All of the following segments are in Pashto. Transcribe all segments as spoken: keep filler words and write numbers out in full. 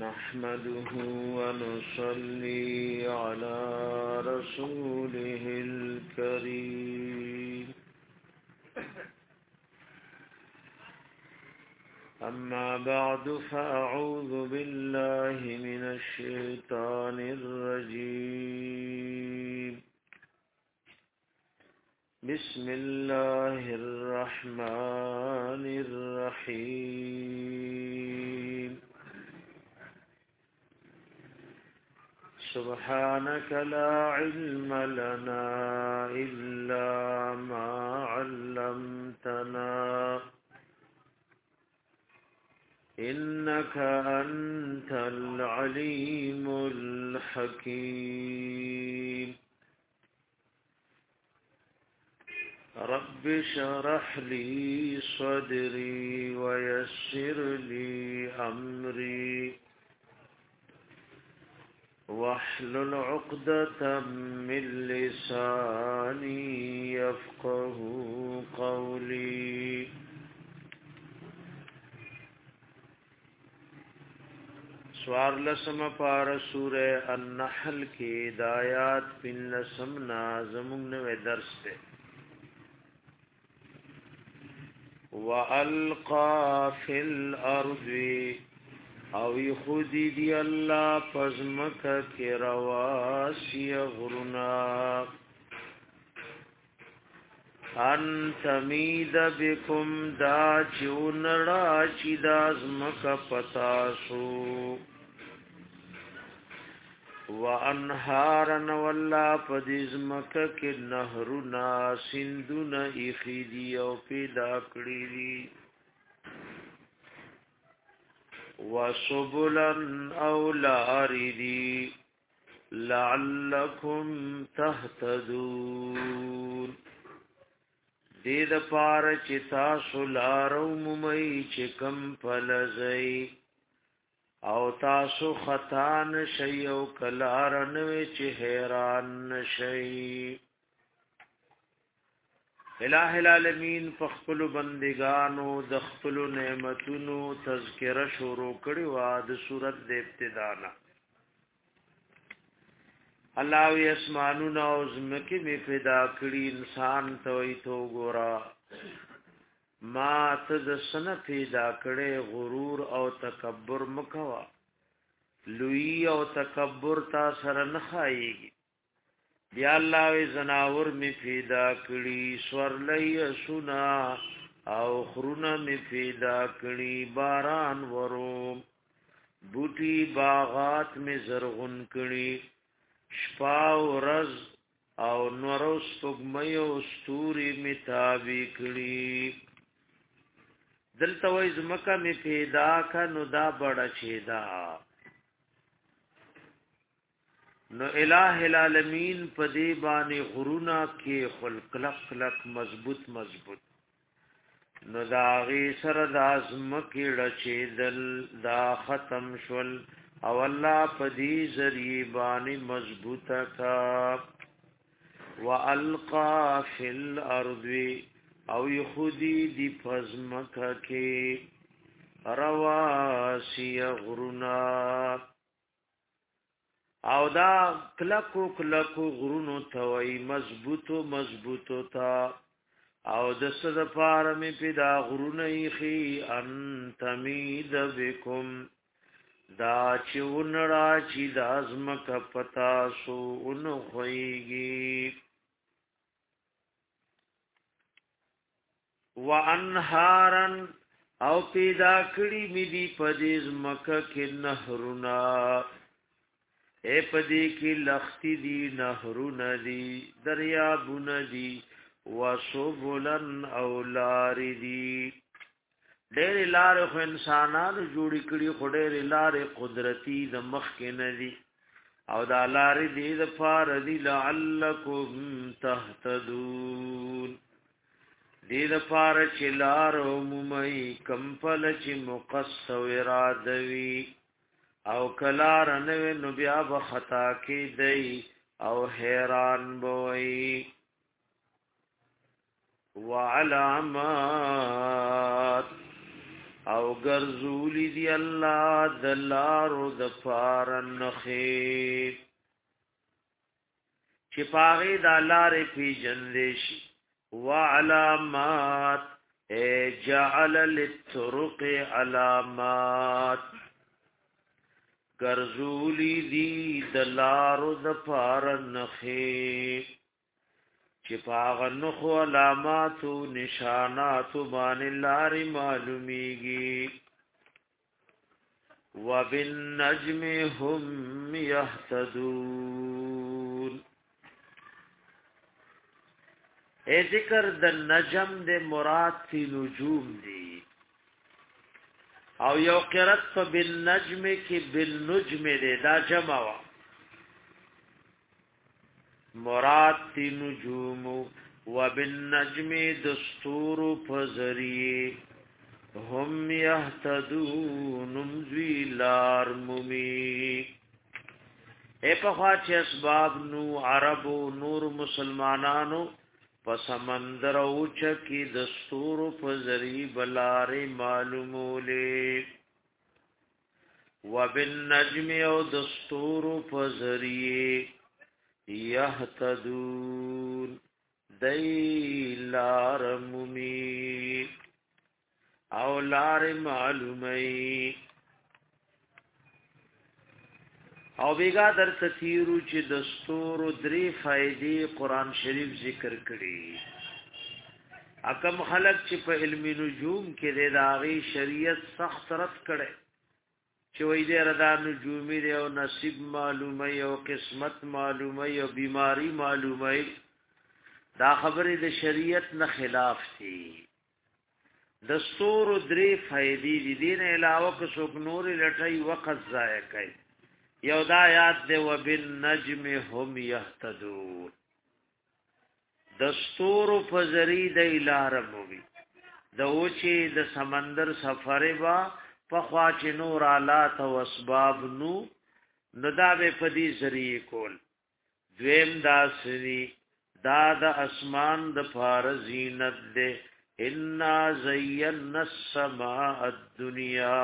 نحمده ونصلي على رسوله الكريم أما بعد فأعوذ بالله من الشيطان الرجيم بسم الله الرحمن الرحيم سبحانك لا علم لنا إلا ما علمتنا إنك أنت العليم الحكيم رب اشرح لي صدري ويسر لي أمري واحلل عقدة من لساني يفقه قولي سوار لسم پار سورہ النحل کی دایات پن لسم نازمون نوے درس تے وَأَلْقَى فِي الْأَرْضِ او یخودی دی اللہ پزمک کی رواسی غرنا ان تمید بکم دا چون راچی دازمک پتاسو وانهارن والله پدیزمک کې نهرنا سندونه اخیدی او پیدا کړی دي وسبلن او لاردی لعلکم تهتدون دې د پاره چې تاسو لارو ممي چې کم فلزئی او تاسو خطان شي او کلارن چې حیران شي الہ العالمین فخپل بندگانو د خپل نعمتونو تذکرہ شروع کړي وا د سورۃ د ابتدا نه الله وی اسمانونو او زمکه می پیدا کړي انسان ته وي تو ګورا ما ته د سن پیدا کړي غرور او تکبر مکوا لوی او تکبر تا سره نه خایيږي بیا الله وی زناور می پیدا کړي سورلې سنا او خرونه می پیدا کړي باران ورو بوټي باغات می زرغون کړي شپا ورځ او نورو سپګمې او ستوري می تابع کړي دلته وای زمکه می پیدا کنو دا بڑا چیدا نو الہ العالمین پدی بانی غرونا کې خلق لق مضبوط مضبوط نو دا غي سره د ازمکه لچې دل دا ختم شول او الله پدی ذری بانی مضبوطه کا والقا فی الارض او یخودی دی پزمکه کې رواسی غرونا او دا کلکو کلکو غرونو توي مضبوطو مضبوطو تا او د صد پارمی پیدا غرونه خي ان تمید بكم دا چون را چی دازمک پتا سو ان خويږي وانهارن او پیدا کړي می دی پدیز مکه کې نهرنا اے پدی کی لختی دی نهرون دی دریابون دی وسبلن او لار دی ډېر لار خو انسانانو جوړی کړي خو ډېر لار قدرتی د مخ کې نه دی او دا لار دی د فار دی لعلکم تهتدون دی د فار چې لار عمومي کمپل چې مقصو ارادوی او کلار نوې نو بیا به خطا کې دی او حیران بوي وعلامات او ګرځولی دی الله د لارو د فارنخې چې پاغي د لارې پیژندې شي وعلامات جعل للطرق علامات ګرځولی دی د لارو د فارنخې چې پاغه نخو علاماتو نشاناتو باندې لارې معلومیږي وبالنجم هم يهتدون اے ذکر د نجم د مراد فی نجوم دی او یو قرات په بالنجم کې بالنجم دی دا جمع وا مراد تی نجوم وبالنجم دستور فزری هم يهتدون مزویلار ممی اے پخوا چه اسباب نو عربو نور مسلمانانو په سمندر او چکی دستور فزری بلاری معلومولی وبالنجم او دستور فزری یهتدون دی لار ممی او لار معلومی او بیگا در تثیرو چې دستور درې فائدې قران شریف ذکر کړي اکم خلق چې په علم نجوم کې د داغي شریعت سخت رد کړي چې وې دې ردا نجومي دی او نصیب معلومه او قسمت معلومه او بیماری معلومه دا خبره د شریعت نه خلاف دي دستور درې فائدې دي دین علاوه کو څوک نور لټي وخت ضایع کوي یو دا یاد دی وبالنجم هم يهتدون دستور فزری د لار موي د اوچی د سمندر سفر با پخوا چې نور آلات او اسباب نو ندا به پدی ذریعہ کول دویم داسری دا د اسمان د فارزینت ده ان زینا السماء الدنيا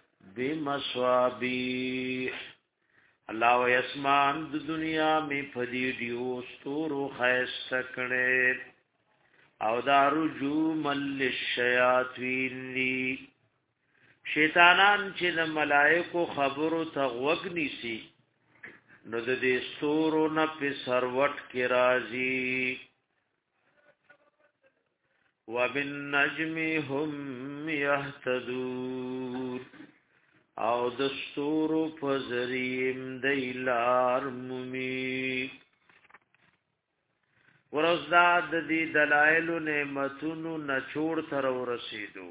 بمصابيح الله و اسمان د دنیا می پدی دیو ستورو خیست کړي او دارو جو مل الشیاطین لی شیطانان چې د ملائکو خبرو ته وګنی سي نو د دې ستورو نه په سروټ کې راځي وبالنجم هم يهتدون او دستورو فزریم دیلار ممی ورزداد دی دلائلو نعمتونو نچوڑ تر ورسیدو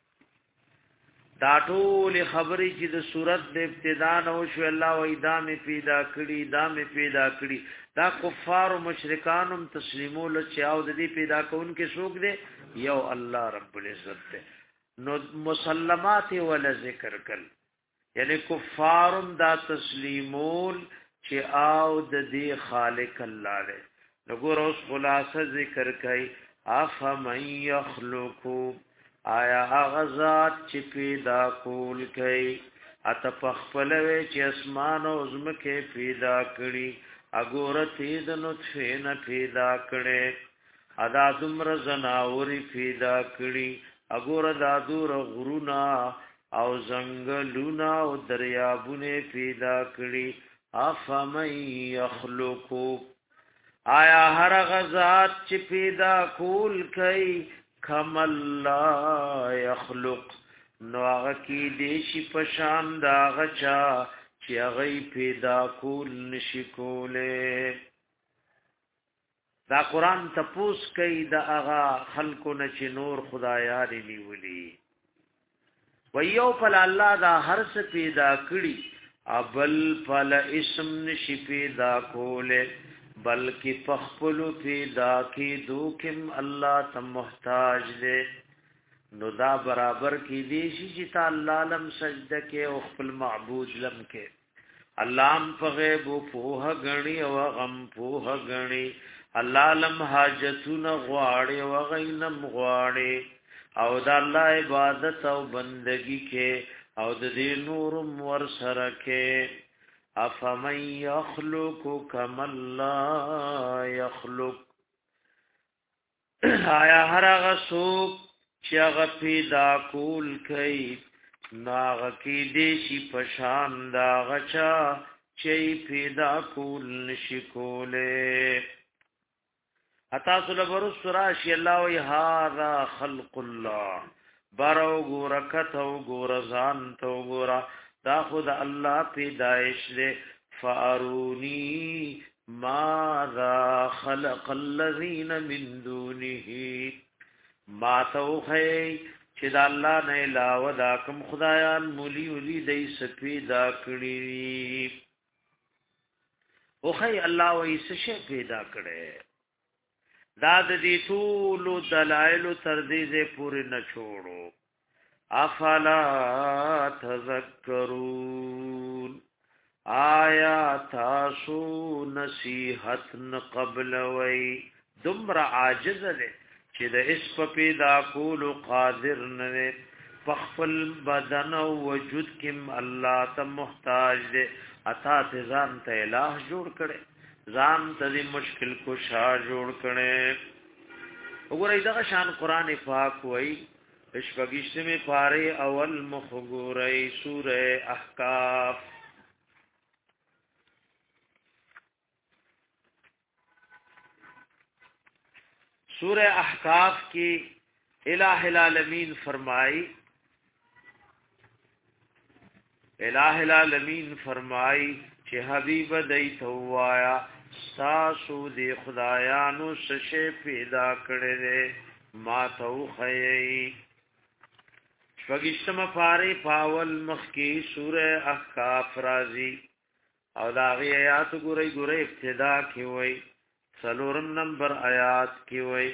دا ټول خبرې چې د صورت د ابتدا نو شو الله و ادم پیدا کړي دام پیدا کړي دا کفار او مشرکانم تسلیمول چې او د دې پیدا کون کې څوک دی یو الله رب العزت دی نو مسلمات ولا ذکر کړ یعنی کفارم دا تسلیمول چې او د دې خالق الله دی وګور اوس خلاصه ذکر کوي افمن یخلقو آیا هغه ذات چې پیدا کول کوي اته پخپلوي چې اسمان او زمکه پیدا کړي اګورته د نطفه نه پیدا کړي ادا دمر زناوري پیدا کړي اګور دادور غرونا او زنګلونا او دریابونه پیدا کړي افمن یخلقو آیا هر غزاد چې پیدا کول کوي کم الله یخلق نو هغه کی دیشی پشان دا غچا چې هغه پیدا کول نشي کوله دا قران تپوس کوي دا هغه خلکو نه چې نور خدایان نیولي ویو فل الله دا هر څه پیدا کړی ابل فل اسم نشي پیدا کوله بلکې پخپلو پیدا کی دوکم الله ته محتاج دے نو دا برابر کی دی چې تعالی لم سجده کې او خپل معبود لم کې الله ام په غیب او په غنی او غم په غنی الله لم حاجتون غواړي او غینم غواړي او د الله عبادت او بندگی کې او د دې نورم ور سره کې افمن يخلق كما لا يخلق آیا هر هغه څوک چې هغه پیدا کول کوي ناغ کی دیشی پشان دا غچا چی پیدا کول نشی کولے حتا سلبرو سراشی اللہ وی هذا خلق اللہ برو گورا کتو گورا زانتو گورا دا خود اللہ پیدایش دے فارونی ماذا خلق الذین من دونه ما توخی چې دا الله نه علاوه دا کوم خدایان مولی ولی دای سپی دا کړی او خی الله وې څه پیدا کړي دا د دې ټول دلایل تر دې زه پورې نه چھوڑو افلا تذکرون آیا تاسو نصیحت قبل وی دمر عاجز ده چې د اس په پیدا کول قادر نه پخپل بدن او وجود کې الله ته محتاج دي اتا ته ځان ته الہ جوړ کړي ځان ته مشکل کوشا جوړ کړي وګورئ دا شان قران پاک وای شپږشتمه پاره اول مخ ګورئ سوره احقاف سورہ احقاف کی الہ العالمین فرمائی الہ العالمین فرمائی چې حبیب دیت وایا ساسو دی خدایانو سشه پیدا کړي دے ما تو خی شوګشتم پاری پاول مخ کی سورہ احقاف رازی او داغی آیات ګورئ ګورئ ابتدا کی وای سلورم نمبر آیات کی وئی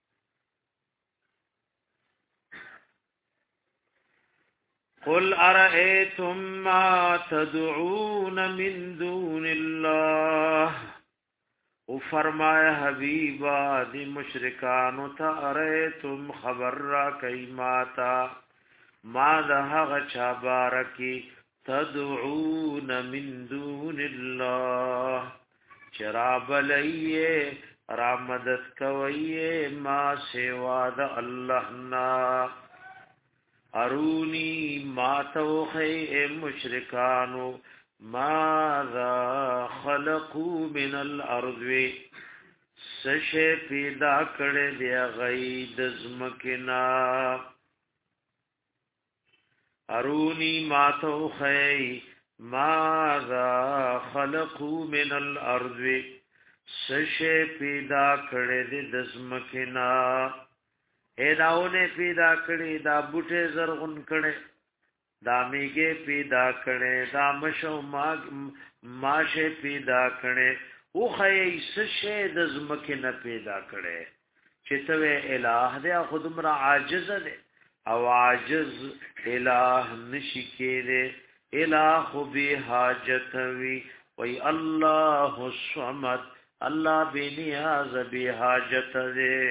قل ارأيتم ما تدعون من دون الله او فرمایا حبیبا دی مشرکانو تا ارأيتم خبر را کئی ماتا ما دهغ چابارکی تدعون من دون الله شراب لئیے را مدد کوئیے ما سوا دا اللہ نا ارونی ما توخی اے مشرکانو ماذا خلقو من الارض سشے پیدا کڑے دیا غید زمکنا ارونی ما توخی ماذا خلقو من الارض سشے پیدا کړي د دزمکنا اے داونه پیدا کړي دا بوټه زرغون کړي دا میګه پیدا کړي دا مشو ماګ ماشه پیدا کړي او خی سشے دزمکنا پیدا کړي چې ته الہ دې خود مر عاجز دې او عاجز الہ نشی کېده الہ بی حاجت وی وی اللہ الصمد اللہ بی نیاز بی حاجت دے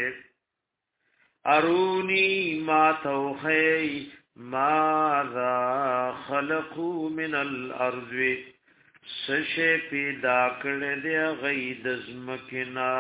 ارونی ما توخی ماذا خلقو من الارض سشے پیدا کرد غید ازمکنا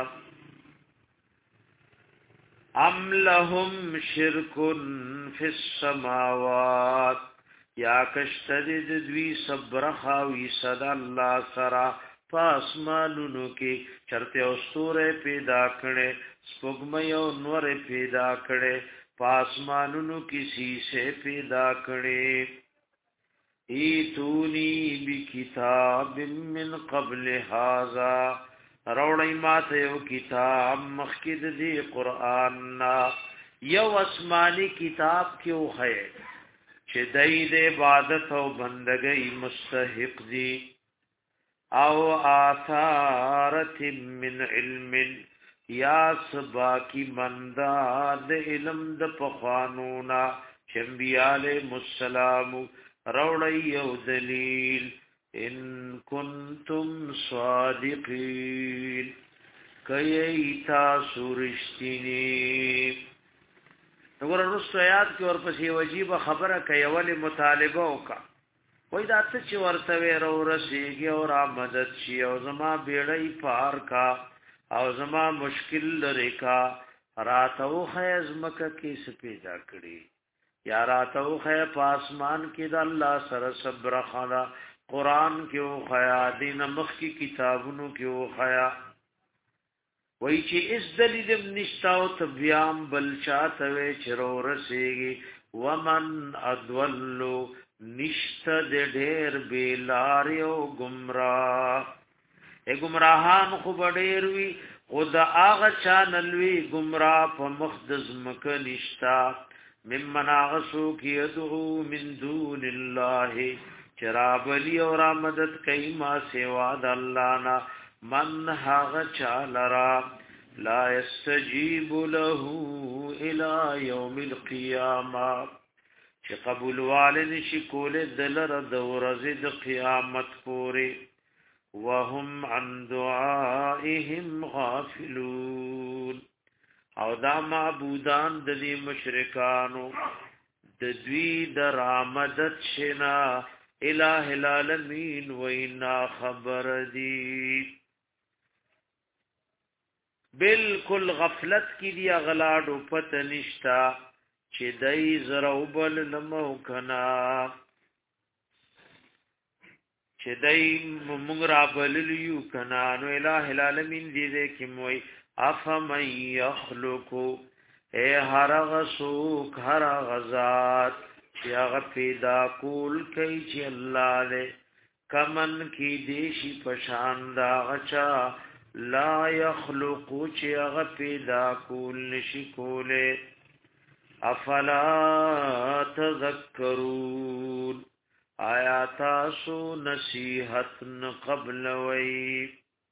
ام لهم شرکن فی السماوات یا کشتدد دوی صبر خاوی صدا اللہ سرا پاسمانونو کی چرتے او سورے پیدا کڑے سپگمی او نور پیدا کڑے پاسمانونو کی سیسے پیدا کڑے ایتونی بی کتاب من قبل هذا روڑی ماتا یو کتاب مخکد دی قرآن نا یو اسمانی کتاب کیو خیر چې دای د عبادت او بندګۍ مستحق دي او آثارت من علم یا سبا کی مندا د علم د پخوانونا شنبیاله مسالم روړی یو دلیل ان کنتم صادقین کای تاسو رښتینی وګوره رسو آیات کې ورپسې واجب خبره کوي ولې مطالبه وکا وای دا ته چې ورته ورو رسیږي او را مدد شي او زما بیړۍ پار کا او زما مشکل لري کا راتو خیزمکه کې سپیدا کړي یا راتو خی پاسمان کې د الله سره صبر خلا قران کې او خیا دین مخ کی کتابونو کې او خیا وای چې اس دلیل نشتاو تبیام بل چاته وی چرو رسیږي ومن ادولو نشت د ډېر بیلاریو گمراه اے گمراهان خو ډېر وی خدا هغه چانلوی گمراه په مخدز مکه نشتا ممن اغسو کی ادعو من دون الله چرابلی اور مدد کئی ما سوا د الله نا من هغه چالرا لا يستجيب له الى يوم القيامه چې قبول والد شي کول دلر د ورځې د قیامت پورې وهم عن دعائهم غافلون او دا معبودان د دې مشرکانو د دوی د رامدد شنا الہ العالمین وینا خبر دی بالکل غفلت کی دی اغلاډو پته نشتا چې دای زروبل نمو کنا چې دای مونږ را بللیو کنا نو الہ العالمین دې دې کې موي افمن یخلقو اے هر غسوک هر غزات چې هغه پیدا کول کوي چې الله له کمن کی دیشی پشان دا غچا لا یخلقو چې هغه پیدا کول نشي کوله افلا تذکرون آیا تاسو نصیحت قبل وی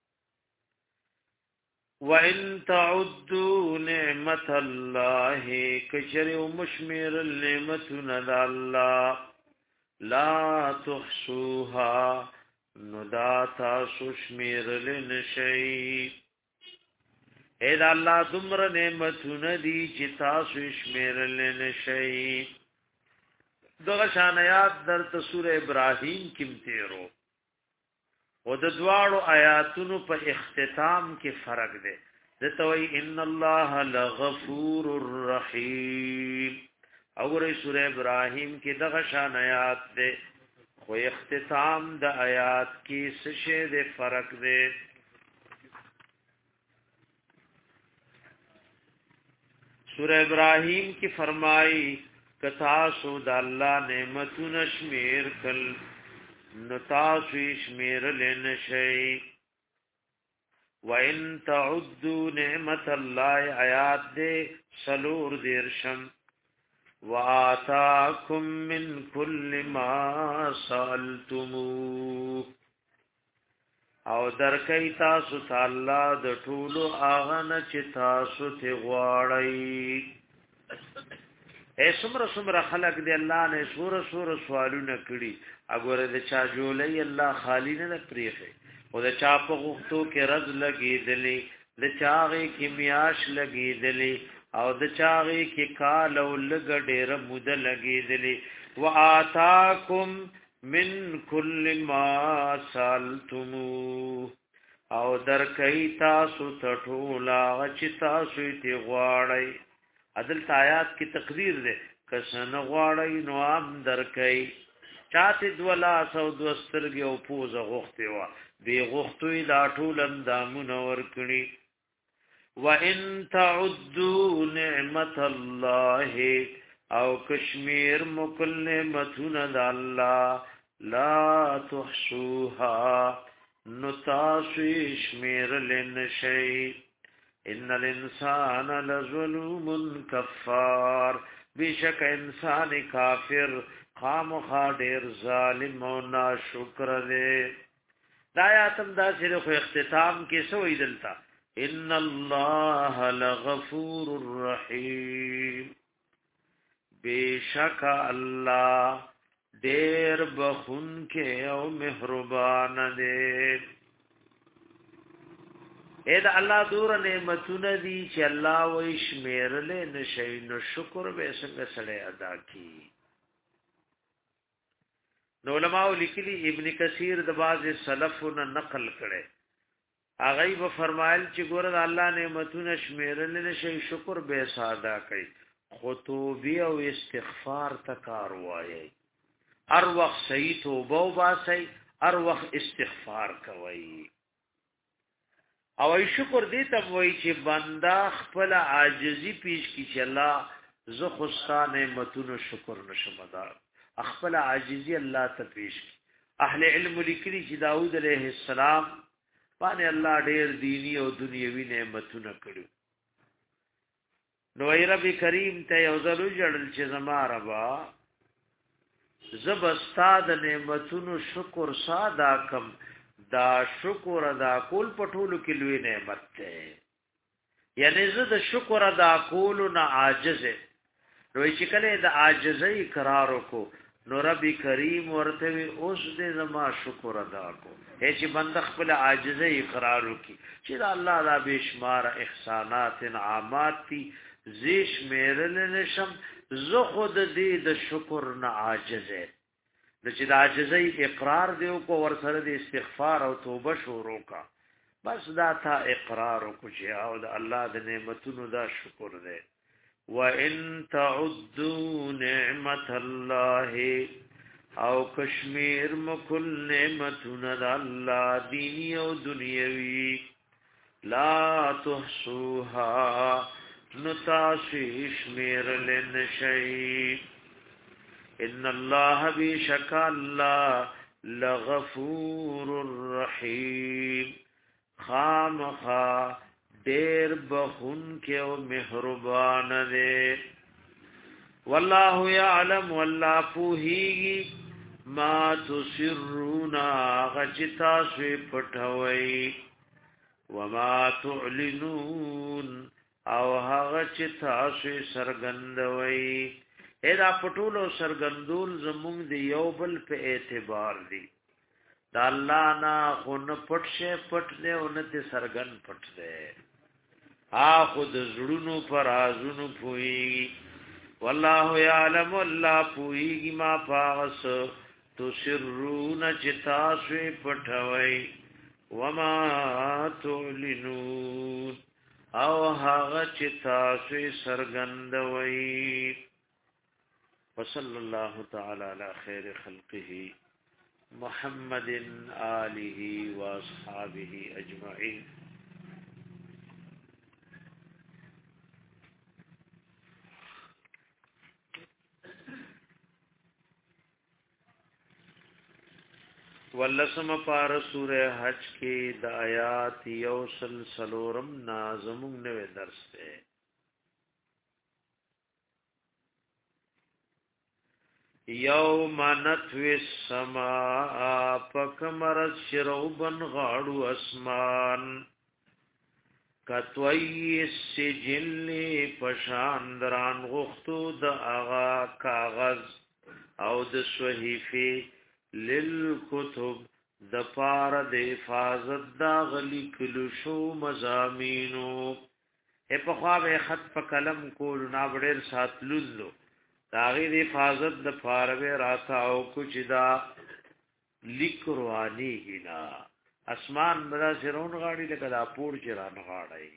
وَإِن تَعُدُّوا نِعْمَةَ اللَّهِ كَشَرِ ومشمر النعمتنا ذا الله لا تحصوها ندا تاسو شمیر لنشئی اے دا اللہ دمر نعمتنا دی چی تاسو شمیر لنشئی دغشان آیات در تسور ابراہیم کم تیرو و د دوارو آیاتونو په اختتام کې فرق دی دتوی ان الله لغفور الرحیم اور سورہ ابراہیم کې دغه شان آیات دی خو اختتام د آیات کې څه شی دی فرق دی سورہ ابراہیم کې فرمایي کتا سو د الله نعمتونه شمیر کل نتاسو شمیر لن شئی وَإِن تَعُدُّوا نِعْمَةَ اللَّهِ آیات دے سلور دیرشم وَآتَاكُم مِّن كُلِّ مَا سَأَلْتُمُوهُ او درکئی تاسو تعالی د ټولو هغه نه چې تاسو ته غواړئ اے سمره سمره خلق دی الله نه سوره سوره سوالونه کړي اګوره د چا جوړي الله خالی نه پریخه او د چا په غوښتو کې رز لګېدلې د چاغې کې میاش لګېدلې او د چاغې کې کال او لګ ډېر مود لګېدلې وآتاکم من کل ما سالتمو او در کئی تاسو تټولا چې تاسو ته غواړئ عدل آیات کی تقریر دے کسن غواړی نو ام درکای چاته دولا سو دوسترګي او پوزه غوخته وا بی غوختوی لا ټول اندامون ور کړي وان تعدوا نعمت الله او کشمیر مکل نعمتون د الله لا تحصوها نتاسشمیر لنشی ان الانسان لظلوم کفار بیشک انسان کافر خامخا ډیر ظالم او ناشکر دی دا آیاتم دا صرف اختتام کې سوې دلتا ان الله لغفور الرحیم بیشک الله ډیر بخون کې او مهربان دی اې دا الله دور نعمتونه دي چې الله وې شمیرلې نشي نو شکر به څنګه سره ادا کی. نو علماء لیکلي ابن کثیر د باز سلفونه نقل کړي هغه به فرمایل چې ګوره الله نعمتونه شمیرلې نشي شکر به ادا کوي. خطوبی او استغفار تکار وایي ار وخت صحیح توبه وباسي ار وخت استغفار کوي. او ای شکر دې ته وایي چې بندا خپل عاجزي پیش کی چې الله زه خو ستاسو نعمتونو شکر نشم ادا خپل عاجزي الله ته پیش کی. اهل علم لیکلي چې داوود علیه السلام باندې الله ډېر دینی او دنیوي نعمتونه کړو. نو ای رب کریم ته یو ځل جوړل چې زما ربا زب استاد نعمتونو شکر ساده کم دا شکر ادا کول پټولو کې لوی نعمت ده. یعنی زه د شکر ادا کولو نه عاجز نو چې کله د عاجزۍ اقرار وکړو نو رب کریم ورته اوس دې زما شکر ادا کو. هیڅ بند خپل عاجزۍ اقرار وکړي چې الله لا بشمار احسانات انعامات دي زیش میرل نشم زه خود دې د شکر نه عاجز یم. نو چې د عاجزۍ اقرار دیو کو ور سره د استغفار او توبه شروع کا بس دا تا اقرار کو چې او د الله د نعمتونو دا شکر دې. وَإِن تَعُدُّوا نِعْمَةَ اللَّهِ او کشمیر مکل نعمتنا دا اللہ دینی او دنیاوی لا تحصوها نتاسی شمیر لنشئی ان اللہ بیشک اللہ لغفور الرحیم خامخا دیر بخون کے و مہربان دے. واللہ یعلم واللہ پوہیگی ما تسرون غچتا سوی پٹھوئی وما تعلنون او غچتا سوی سرگندوئی. ایدا پټول او سرګندول زمونږ دی یو بل په اعتبار دی. دا الله نا خون پټ شه پټ دی او نه ته سرګن پټ دی. ا خود زړونو پر ازونو پوي. والله يعلم الله پوي ما پاس تسرون چتاسوي پټوي وما تعلنون او هغه چتاسوي سرګندوي. وصلى الله تعالى على خير خلقه محمد آله واصحابه اجمعين. ولسم پار سورہ حج کی د آیات یوسل سلورم نازمون نوے درس ہے. یوم نتوی السماء پکمرت شروبن غاڑو اسمان کتوی السجل پشاندران غختو د آغا کاغذ او د صحیفی للکتب د پار د حفاظت دا غلی کلو شو مزامینو. اے پخواب خط پا کلم کولو نابڑیر ساتلولو داغی دی حفاظت د پاروی راتا او کچھ دا لک روانی گینا اسمان بدا سرون غاڑی لکا دا پور چران غاڑی.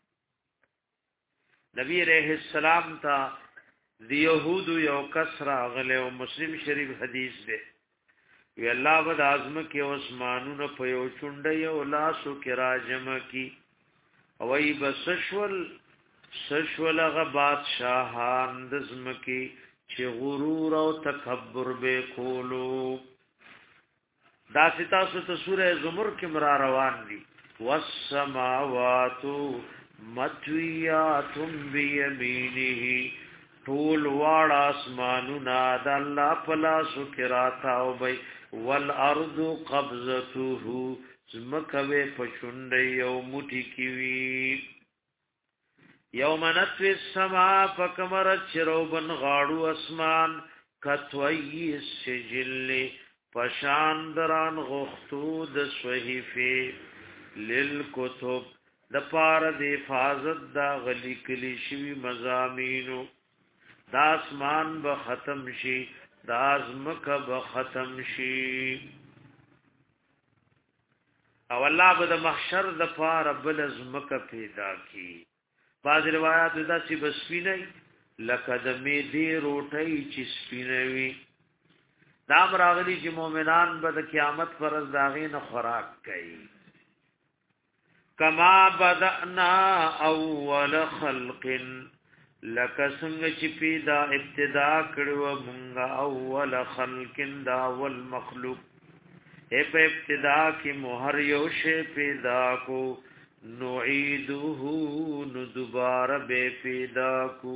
نبی علیہ السلام تا دی یهودو یو کسرا غلی و مسلم شریف حدیث دے وی اللہ بد آزم کی اسمانون پیو چنڈی و لاسو کی راجم کی وی بسشول سشول غ بادشاہان دزم کی چی غرور او تکبر بے کولو. دا ستاسو تا سورہ زمر کی مرا روان دی. والسماواتو مطویاتم بیمینی طول وار آسمانونا دا اللہ پلاسو کراتاو بی والارض قبضته زمکوی پچندی او موٹی کیوی. یوم نتوی السماء پکمرت چروبن غاڑو اسمان کتوی السجل پشاندران غختو د صحیفی للکتب د پاره د حفاظت دا غلی کلی شوی مزامینو دا اسمان به ختم شي دا ازمکه به ختم شي او الله به د محشر د پاره بل ازمکه پیدا کی بعض روایت دا چې بسپینه لکه د میدی روټي چې سپینوي دا راغلي چې مؤمنان به د قیامت پر ورځ داغې نه خوراک کوي کما بدأنا اول خلق لکه څنګه چې پیدا ابتدا کړو مونږه اول خلق دا اول مخلوق اے په ابتدا کې مہر یو شی پیدا کو نعيده نو دوباره به پیدا کو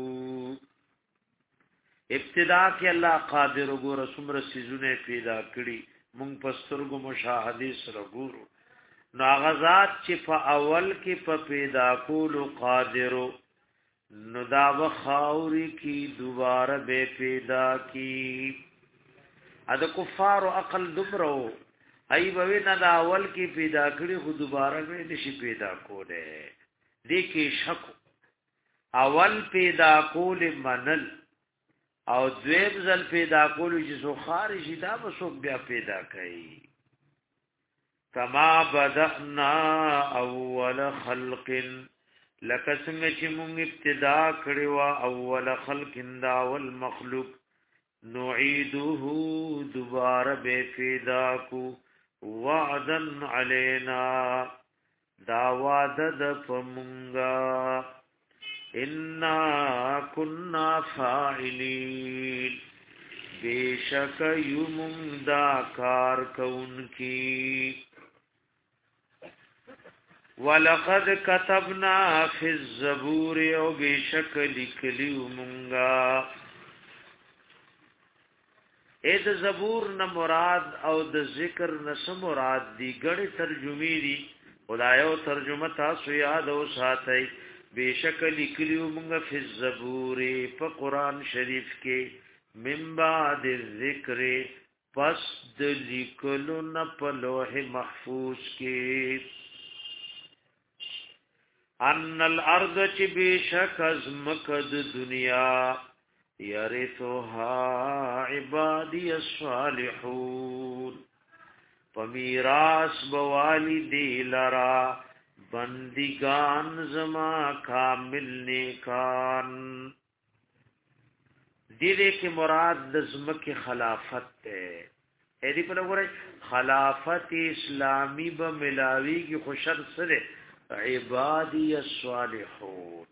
ابتدا کې الله قادر وګوره څومره سيزونه پیدا کړي مونږ په سترګو مشاهده سره ګورو نو غزاد چې په اول کې په پیدا کولو قادرو نو دا وخاوري کی دوباره به پیدا کی اده کفار عقل دمرو ای به نه دا اول کې پیدا کړي خو دوباره به نشي پیدا کوله دې کې شک اول پیدا کول منل او دویم ځل پیدا کول چې سو خارجي دا به څوک بیا پیدا کوي کما بدأنا اول خلق لکه څنګه چې مونږ ابتدا کړی و اول خلق دا اول مخلوق نعيده دوباره به پیدا کو وعدا علينا دا وعده د پمږه انا كنا فاعلين بیشک یوم دا کار کون کی ولقد كتبنا في الزبور او بیشک لکلیو مونگا اې د زبور نه مراد او د ذکر نه سم مراد دي ګړې ترجمې دي خدایو ترجمه تاسو یاد او ساتي بیشک لکلیو مونږ فی الزبور په قران شریف کې من بعد الذکر پس د لیکلو نه په لوح محفوظ کې ان الارض چې بیشک ازمک د دنیا یرثها عبادی الصالحون پمیراس بوالی دی لرا بندگان زما کامل نیکان دیده که مراد دزمک خلافت تے ایدی پر نگو رہے خلافت اسلامی با ملاوی کی خوشر سرے عبادی الصالحون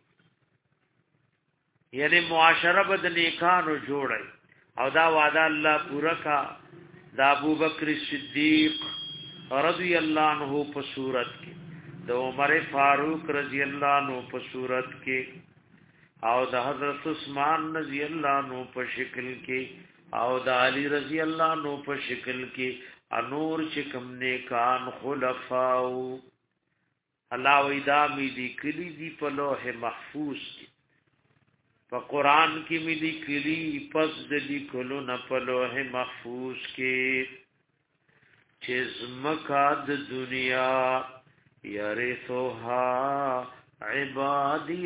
یعنی معاشره بد نیکانو جوړي او دا وعده الله پورا کا دا ابو بکر صدیق رضی الله عنه په صورت کې د عمر فاروق رضی الله عنه په صورت کې او د حضرت عثمان رضی الله عنه په شکل کې او د علی رضی الله عنه په شکل کې انور چې کوم نیکان خلفاو الله وېدا می دي کلی دی په لوح محفوظ کې په قران کې ملي کلی پس د لیکلو نه په لوح محفوظ کې چې زمکا د دنیا یرثها عبادی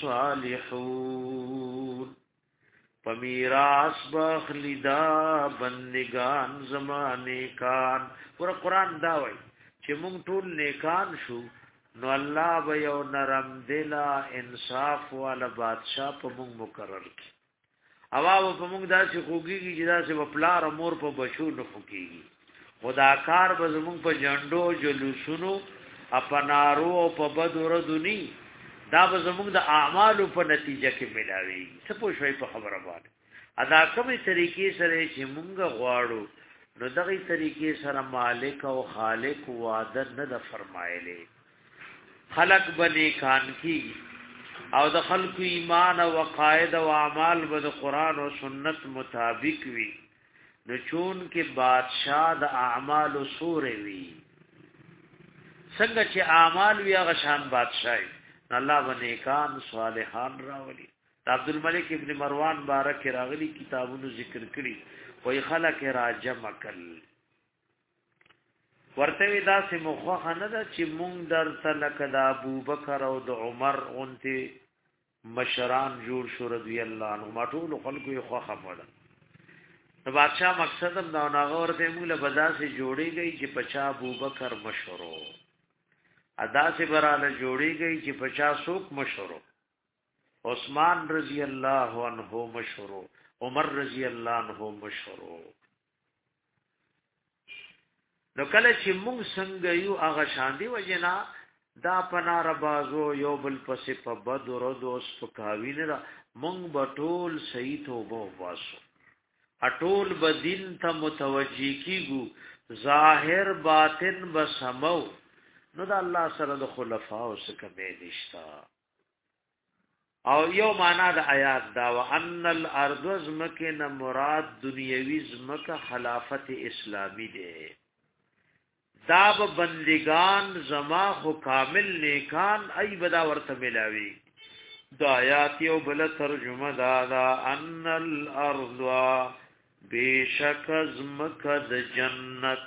الصالحون پمیراس بخلدا بندگان زمانه کان ور قران دا وای چې مونږ ټول نیکان شو نو الله به یو نرم دلا انصاف والا بادشاہ په موږ مقرر کی اواو په موږ داسې خوږیږي چې داسې وپلار امور په بشو نه خوږیږي خدا کار به موږ په جندو جلوسونو اپنارو او په بدر دنی دا به موږ د اعمالو په نتیجه کې ملاوي څه پوښوي په خبره باندې ادا کومې طریقې سره چې موږ غواړو نو دغه طریقې سره مالک او خالق وعده نه د فرمایلې خلق بنی کان کی او د خلق ایمان او قاعده او اعمال به د قران او سنت مطابق وي نو چون کې بادشاہ د اعمال سورې وي څنګه چې اعمال وی هغه شان بادشاہي الله بنی کان صالحان راولي عبد الملک ابن مروان بارک راغلی کتابونو ذکر کړي وای خلق را جمع کړي ورته دا سه مخه نه ده چې مونږ درته لکه د ابوبکر او د عمر اونته مشران جوړ شو رضی الله عنه ما ټول خلکو یې خو خبره نو بادشاہ مقصد هم دا ناغه ورته موږ له بازار سے جوړی گئی چې پچا ابوبکر مشورو ادا سے براله جوړی گئی چې پچا سوک مشورو عثمان رضی الله عنه مشورو عمر رضی الله عنه مشورو نو کله چې موږ څنګه یو هغه شاندي وجنا دا پنار بازو یو بل پسې په بدر دوس پکاوی نه موږ بټول صحیح توبه واسو اټول بدین ته متوجی کیګو ظاهر باطن بسمو نو دا الله سره د خلفاء او سکه نشتا او یو معنا د آیات دا وان الارض زمکه مراد دنیوي زمکه خلافت اسلامی ده داب بندگان زما خو کامل نیکان ای بدا ورته ملاوی دا آیات یو بل ترجمه دا دا ان الارض بیشک زمکد جنت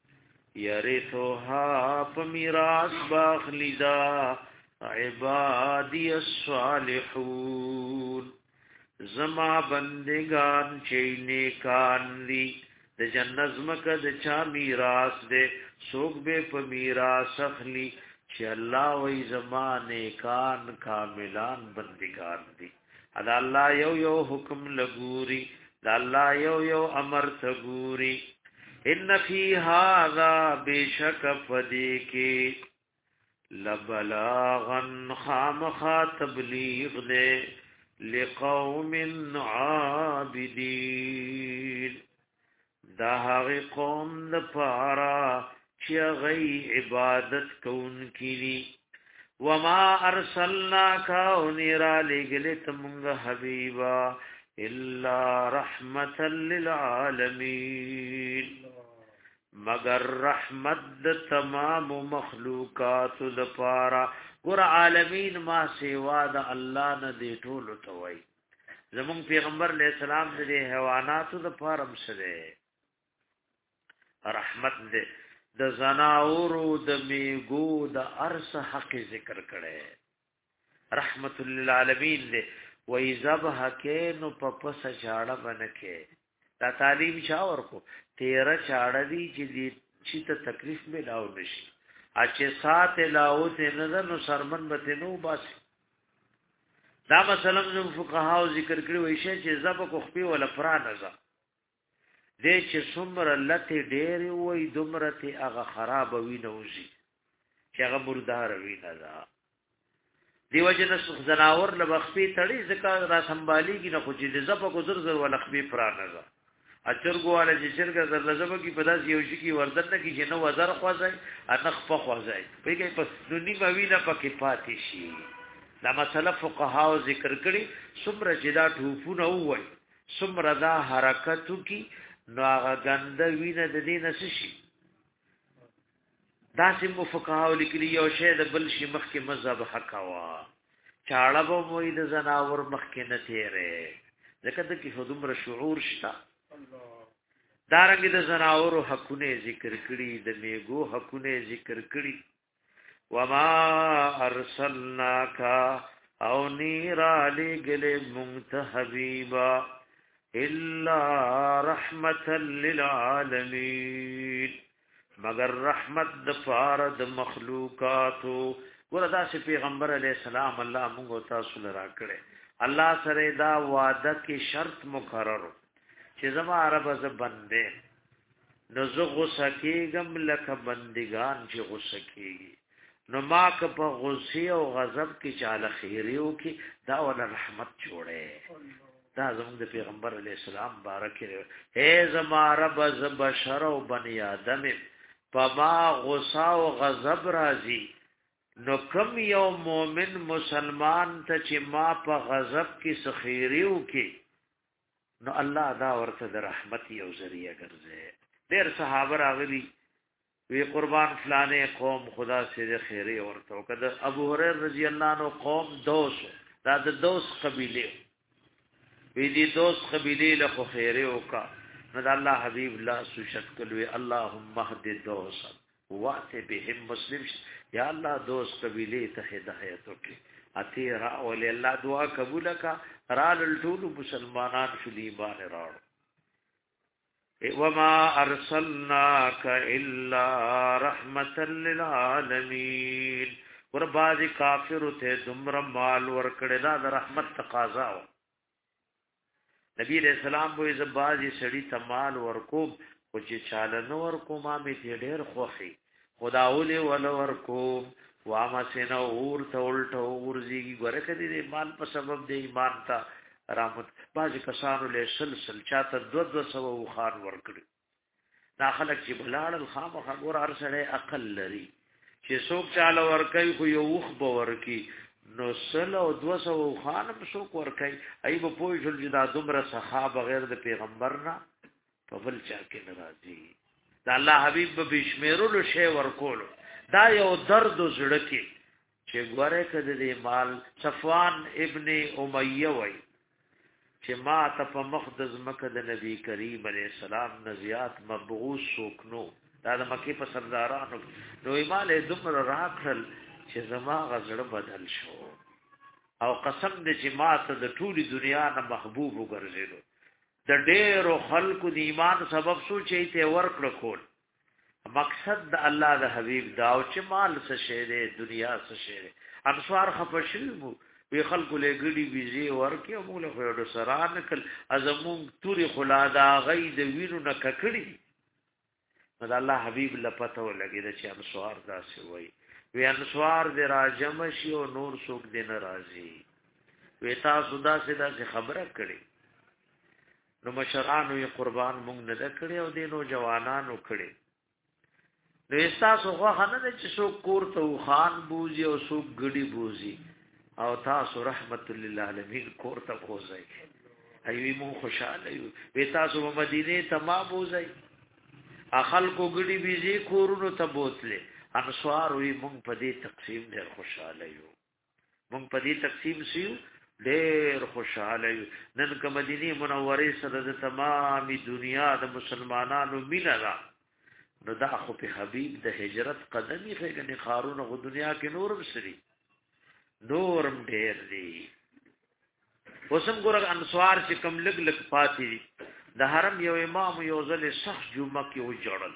یرثها پمیراث باخلیدا عبادی الصالحون زما بندگان چی نیکان دی د جنت زمکد چا میراث دے سوک بے پمیراث اخلی چی اللہ وی زما نیکان کاملان بندگان دی ادا اللہ یو یو حکم لگوری دا اللہ یو یو امر تگوری ان فی هذا بیشک فدیکی لبلاغن خامخا تبلیغ دے لقوم عابدین دا هغه قوم د پارا چې غي عبادت کون کینی وما ارسلناک ونرا لګلت مونږ حبیبا الا رحمتا للعالمین مگر رحمت د تمام مخلوقات د پارا ګور عالمین ما سیوا د الله نه دی ټول توي زمون پیغمبر علیہ السلام د حیوانات د پارم سره رحمت دے د زناورو د میګو د ارس حق ذکر کړي رحمت للعالمین دے وای ذبح کې نو په پس چاړه بنکه دا تعلیم شاور کو تیرا چاړه دی چې دې چې ته تکلیف ملاو نشي اچھے سات لاو ته نظر نو سرمن بته نو بس دا مثلا زم فقهاو ذکر کړي وای شي چې ذبح کو خپي ولا فرانزه دې چې څومره لته ډېر وي دومره ته هغه خراب وي نوځي چې هغه مردار وي نه دا دیو جن زناور لبخپی تړي ځکه را سنباليږي نه خو چې زپه کو زر زر ولخپی پرانه اچرګو والا چې چرګ زر لزبه کی پداس یو شي کی وردن نه کی چې نو وزر خوځي انخ په خوځي په کې پس دني موینا پکې پاتې شي دا مسله فقهاو ذکر کړي څومره چې دا ټوفونه وای څومره دا حرکتو کی نو هغه ګنده وینه د دې نشي دا سیم فقهاو لیکلي یو شی د بل شي مخ کې مذهب حقوا چاړه به موي د زناور مخ کې نه تیرې ځکه د کې خودمره شعور شته دارنګ د زناورو حقونه ذکر کړي د میګو حقونه ذکر کړي وما ارسلناک او نیر علی گله منتحبیبا الا رحمتا للعالمین مگر رحمت د فارد مخلوقاتو وردا سے پیغمبر علیہ السلام الله موږ تاسو لرا کړه الله سره دا وعده کې شرط مقرر چې زما عرب ز بندې نو زه غوسه کېږم لکه بندگان چې غوسه کېږي نو ما که په غصه او غضب کې چاله خیریو کې دا ول رحمت جوړه دا زموږ د پیغمبر علی السلام بارک اے زما رب ز بشر او بنی آدم پما غصه او غضب راځي نو کم یو مومن مسلمان ته چې ما په غضب کې سخیریو کې نو الله دا ورته د رحمت یو ذریعہ ګرځي ډېر صحابه راغلي وی قربان فلانه قوم خدا سے خیره ورته کده ابو هريره رضی الله عنه قوم دوس دا د دوس قبيله وی دي دوس قبيله له خیره وکا نو الله حبيب الله سوشت کلوي اللهم اهد دوس واته بهم مسلم یا الله دوست قبیله ته هدایت وکي اتی را ول الله دعا قبول کا را ټول مسلمانان شلی ایمان راړو وما ارسلناک الا رحمتا للعالمین ور باز کافر ته دمر مال ور کړه دا رحمت تقاضا نبی علیہ السلام وې زبازي سړی تمال ورکوم او چې چاله نو ورکوم ما می ډېر خوخي خدا ولې ول ورکوم وامه سينه اور ته الټه ورځي ګره کړي دې مال په سبب دې ایمان ته رحمت باز کسانو له سلسل چاته دو دو سو خان ورکړي دا خلک چې بلاړ الخامخ ګور ارسله عقل لري چې څوک چاله ورکوي خو یو وخ به ورکی نو سل او دو سو خان په څوک ورکوي ای په پوي جل جدا دومره صحابه غیر د پیغمبر نه په بل چا کې ناراضي دا الله حبيب به بشمیرلو شی ورکولو دا یو درد زړه کې چې ګوره کده دې مال صفوان ابن امیہ وای چې ما ته په مقدس مکه د نبی کریم علیه السلام نزیات مبعوث سوکنو دا د مکه په سردارانو نو ایمال دومره راکړل چې زما غزړه بدل شو او قسم دې چې ما ته د ټولي دنیا نه محبوب وګرځیدو د ډېرو خلکو د ایمان سبب سوچې ته ورکړ کول مقصد د الله د حبيب دا او چې مال څه شی دی دنیا څه شی دی انصار خپشلمو وی خلکو له ګډي بيزي ورکه موږ له خو سران کل ازمون توري خلادا غي د وینو نه ککړي دا الله حبيب لپته ولګي د چې انصار داسې وای وی انصار د راجم شي او نور څوک دې ناراضي وی تاسو دا سدا خبره کړي نو مشرانو یې قربان مونږ نه کړي او دینو جوانانو کړي نو تاسو خو خانه چې څوک کور ته خان بوزي او څوک ګډي بوزي او تاسو رحمت للعالمین کور ته خوځي ایوي مون خوشاله یو وی تاسو مدینه ته ما بوزي اخل کو ګډي بيزي کورونو ته بوتله انصار وی مونږ په دې تقسیم ډېر خوشاله یو مونږ په دې تقسیم سیو ډېر خوشاله یو نن کوم مدینه منوره سره د تمامي دنیا د مسلمانانو مینا را نو دا خو په حبيب د هجرت قدمي خېګنې خارونه غو دنیا کې نورم سری نورم ډېر دی وسم ګور انصار چې کم لګ لګ پاتې د حرم یو امام یو ځل سخت جمعه کې و جوړل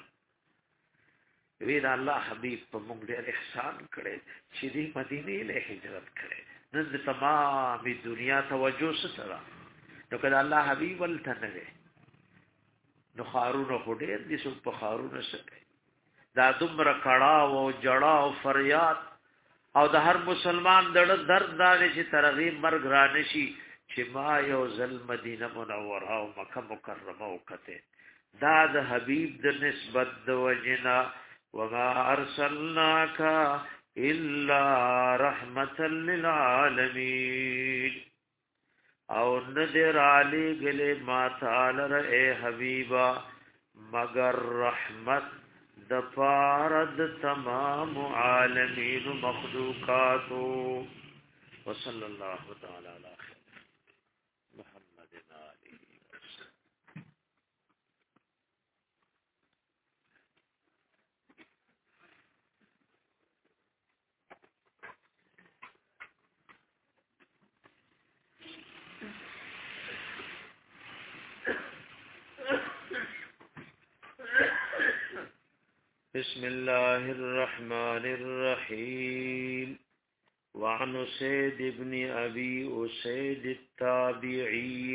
وی دا الله حبيب په موږ ډېر احسان کړي چې دې مدینه له هجرت کړي نن د تمامي دنیا توجه ستره نو کله الله حبيب ولته نه نو خارونه هډیر دي سو په خارونه سره دا دومره کړه او جړه او فریاد او د هر مسلمان دړ درد دار چې ترغیب مرګ را نشي چې ما یو ځل مدینه منوره او مکه مکرمه وکته دا د حبيب د نسبت د وجنا وما ارسلناک الا رحمتا للعالمین او ندر علی گلے ما تعالی اے حبیبا مگر رحمت دفارد تمام عالمین مخلوقاتو وصلی اللہ تعالی علی خیر محمد علی بسم الله الرحمن الرحيم وعن سيد بن أبي أسيد التابعي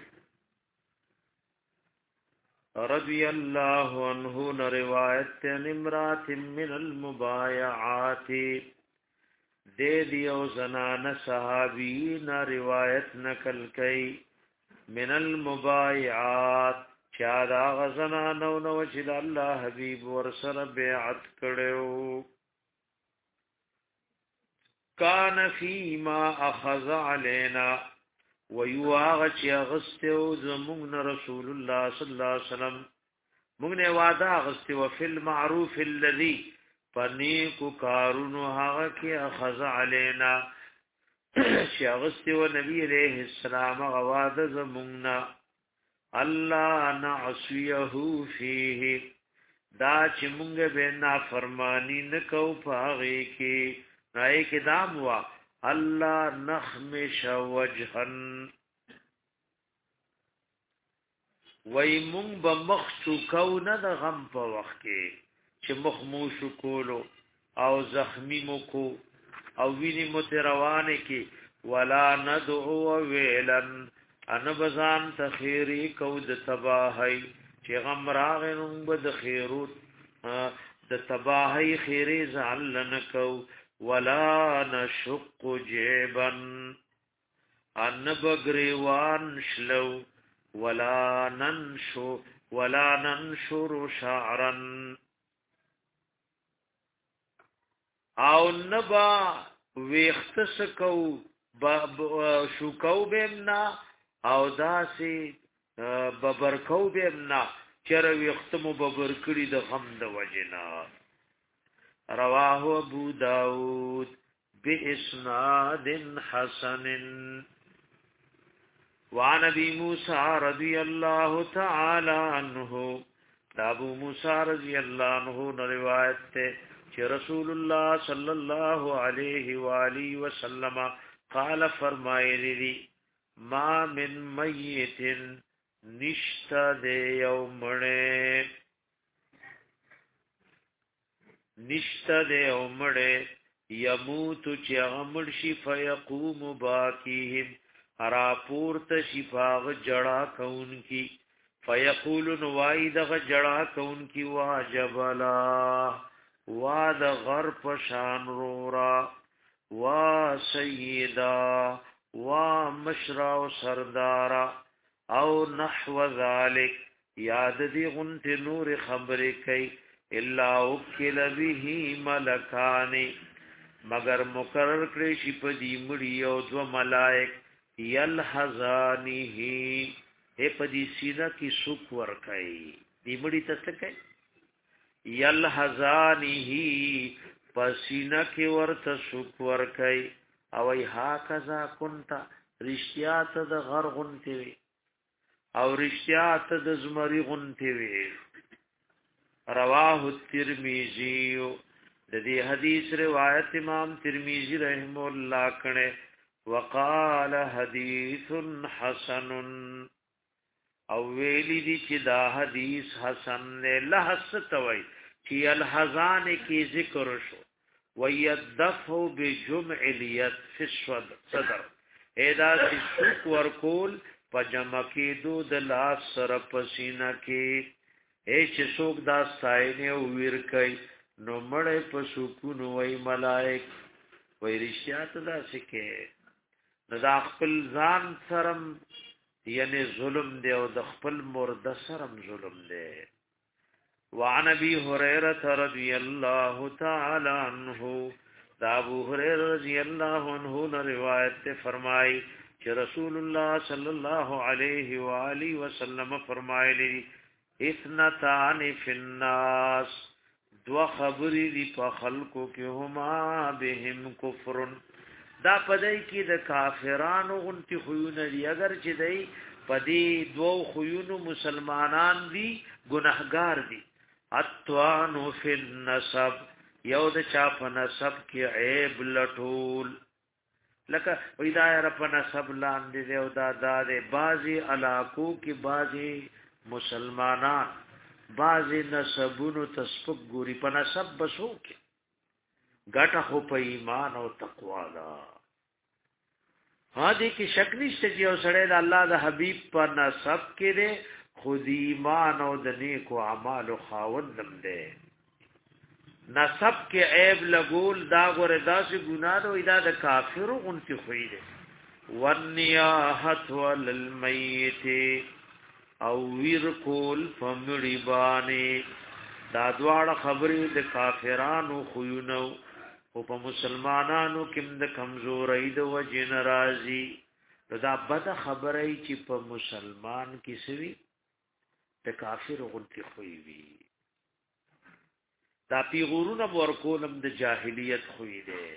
رضي الله عنه رواية عن امرأة من المبايعات دے دیو زنان صحابین روایت نقل کئی من المبايعات چا دا غزنانو نو چې د الله حبيب ورسره بیعت کړو کان فيما اخذ علينا ويواغ چې اغستو زمون رسول الله صلی الله علیه وسلم موږ نه وعده اغستو فی المعروف الذي فنیکو کارونو هغه کې اخذ علينا چې اغستو نبی عليه السلام غواده زمونږ الله نعصيه فيه دا چې مونږ به نافرمانی نکو پاغي کې نای کې دام وا الله نخمش وجهن وای مونږ به مخ چوکو نه د غم په وخت کې چې مخ مو شو کولو او زخمی مو کو او ویني مو روانه کې ولا ندعو ویلن ان بزان تخیری کو د تباہی چې غم راغنم بد خیرت د تباہی خیری زعلن کو ولا نشق جيبا ان بغریوان شلو ولا ننشو ولا ننشر شعرا او نبا ویختسکو شوکو بیمنا او داسی ببرکو بیمنا چر ویختمو ببرکری د غم د وجنا رواه ابو داود باسناد حسن وعن ابي موسى رضي الله تعالى عنه ابو موسى رضي الله عنه روایت ته چې رسول الله صلی الله علیه و آله وسلم قال فرمایلی ما من میت نشتا دے یومڑے نشتا دے یومڑے یموت چی غمڑ شی فیقوم باکیہم ارا پورت شفاغ جڑا کون کی فیقول نوائی دغ جڑا کون کی واجبلا وا د غر پشان رورا وا سیدا وا مشرا و سردارا او نحو ذالک یاد دی غنت نور خبر کئی الا اکل به ملکان مگر مقرر کړی شي په دې مړی او دو ملائک یلحظانه اے په دې سیدا کی سوک ور کئی دې مړی تاسو کئی یلحظانه پسینا کی ورته سوک ور کئی او ای ها کذا کنتا رشتیا ته د غر غنتی وی او رشتیا ته د زمری غنتی وی رواه الترمذی د دې حدیث روایت امام ترمذی رحم الله کړه وقال حدیث حسن او ویلی دی چې دا حدیث حسن نه لحس توي چې الحزان کی ذکر شو ويدفع بجمع اليد في الصدر ادا سوک ورکول پجما کې دو د لاس سره پسینا کې اے چې سوک دا ساینه ویر کوي نو مړې په سکون وای ملائک وای رشیات دا سکه نو دا خپل ځان سرم یعنی ظلم دی او د خپل مرده سرم ظلم دی وعن ابي هريره رضي الله تعالى عنه دا ابو هريره رضی الله عنه روایت فرمای چې رسول الله صلی الله علیه و آله وسلم فرمایلی اثنتان فی الناس دو خبری دی په خلقو کې هما بهم کفر دا پدای کې د کافرانو غنتی خوونه دی اگر چې دی پدی دو خوونو مسلمانان دی گناهګار دی اتوانو فی النسب یو د چا په نسب کې عیب لټول لکه وې دا یې په نسب لاندې دی او دا د بازي علاقو کې بازي مسلمانان بازي نسبونو تسبق ګوري په نسب بسو کې ګټه خو په ایمان او تقوا دا ها دې کې شک نشته چې اوسړه د الله د حبيب په نسب کې دی خود ایمان او د نیکو اعمال خاوندم دی نسب کې عیب لګول دا غره داسې ګناه ده ادا د کافرو اونتی خوې ده ونیاحت وللمیت او ویر کول فمړي باندې دا دواړه خبرې د کافرانو خوینو او په مسلمانانو کې د کمزورۍ د وجه ناراضي دا بد خبرې چې په مسلمان کې سوي د کافر اونتی خوې وي دا پیغورونه ورکولم د جاهلیت خوې ده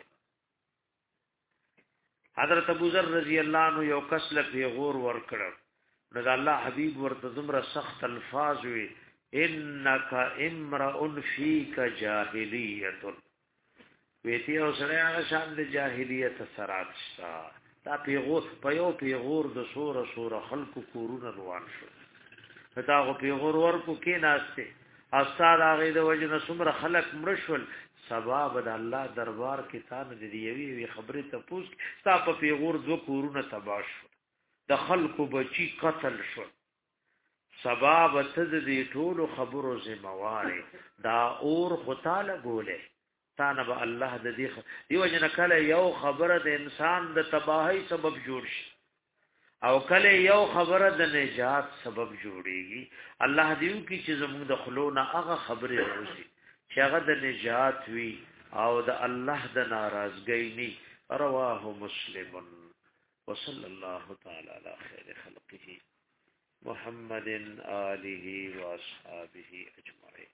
حضرت ابو ذر رضی الله عنه یو کس له پیغور ورکړ نو د الله حبیب ورته زمره سخت الفاظ وي انک امرؤ فیک جاهلیت ویتی او سره هغه شان د جاهلیت سرات شتا دا پیغور په یو پیغور د سور سور خلق کورونه روان شو دا غو پیغور ورکو کې ناشته استاد هغه د وجه نسمره خلق مرشل سبب د الله دربار کې تان د دیوی وی خبره ته پوس تا په پیغور دو کورونه تباش د خلق بچی قتل شو سبب ته د ټولو خبرو زمواره دا اور خدای ګوله تانه به الله د دې دیو جن کله یو خبره د انسان د تباہی سبب جوړ شي او کله یو خبره د نجات سبب جوړيږي الله دیو کی چې زموږ د خلونه هغه خبره وشي چې هغه د نجات وی او د الله د ناراضګۍ ني رواه مسلم وصلى الله تعالی علی خیر خلقه محمد آله واصحابه اجمعین.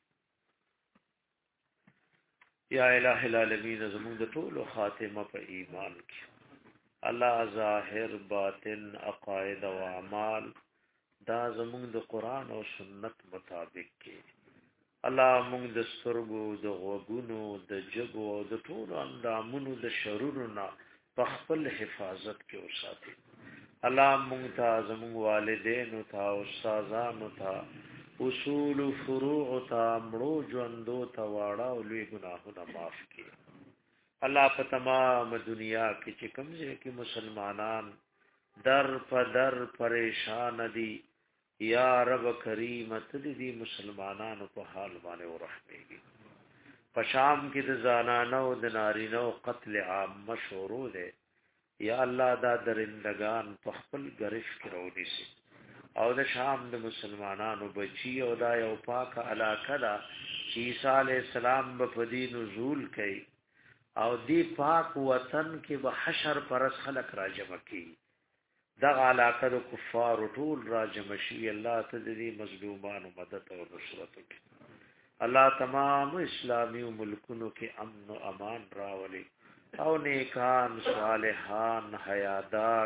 یا الہ العالمین زمون د ټول خاتمه په ایمان کې الله ظاهر باطن عقاید او اعمال دا زمون د قران او سنت مطابق کې الله مونږ د سترګو د غوګونو د جګو او د ټول اندامونو د شرورنا په خپل حفاظت کې وساتي. الله مونږ ته زمون والدین او تا استادانو ته اصول فروع تا مړو ژوندو تا واړه او لوی ګناهونه معاف کړي. الله په تمام دنیا کې چې کوم ځای کې مسلمانان در په در پریشان دي یا رب کریم ته دې مسلمانانو په حال باندې ورحمېږي. په شام کې د زنانو او د نارینو قتل عام مشهور دی. یا الله دا درندگان په خپل گرفت کې راونیسي او د شام د مسلمانانو بچي او دا یو پاک علاقه ده چې عیسی علی السلام په دې نزول کوي او دې پاک وطن کې به حشر پرس خلق راجمع کی دا علاقه د کفار ټول راجمع شي. الله ته دې مظلومانو مدد او نصرت وکړي. الله تمام اسلامي ملکونو کې امن او امان راولي او نیکان صالحان حیادار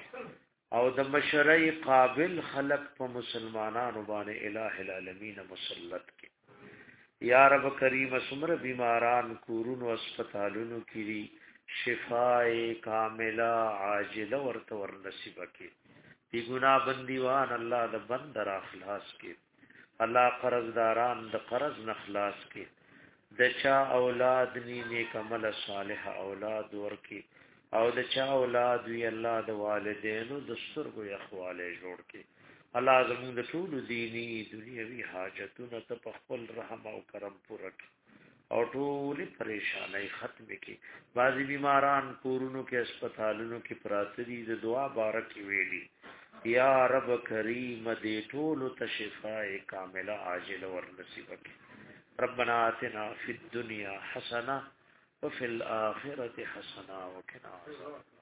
او د مشرعي قابل خلق په مسلمانانو باندې الٰه العالمین مسلط کی. یا رب کریم سمر بیماران کورونو اسپیټالونو کې شفای کامله عاجله ورته ور نصیب کی. بی ګناه بندیوان الله د بندر اخلاص کی. الله قرضداران د قرض نخلاص کی. د چا اولاد نی نیک عمل صالح اولاد ورکی او د چا اولاد وی الله د والدینو د سترګو یخواله جوړ کی. الله زموږ د ټول دینی دنیوي حاجتونو ته په خپل رحم او کرم پوره کړي او ټول پریشانای ختم کړي. بعضی بیماران کورونو کې اسپیټالونو کې پراته دي د دعا بارک ویلي. یا رب کریم دې ټول ته شفای کامله عاجله ور نصیب کړي. ربنا آتنا فی الدنیا حسنه وفي الآخرة حسنة وقنا عذاب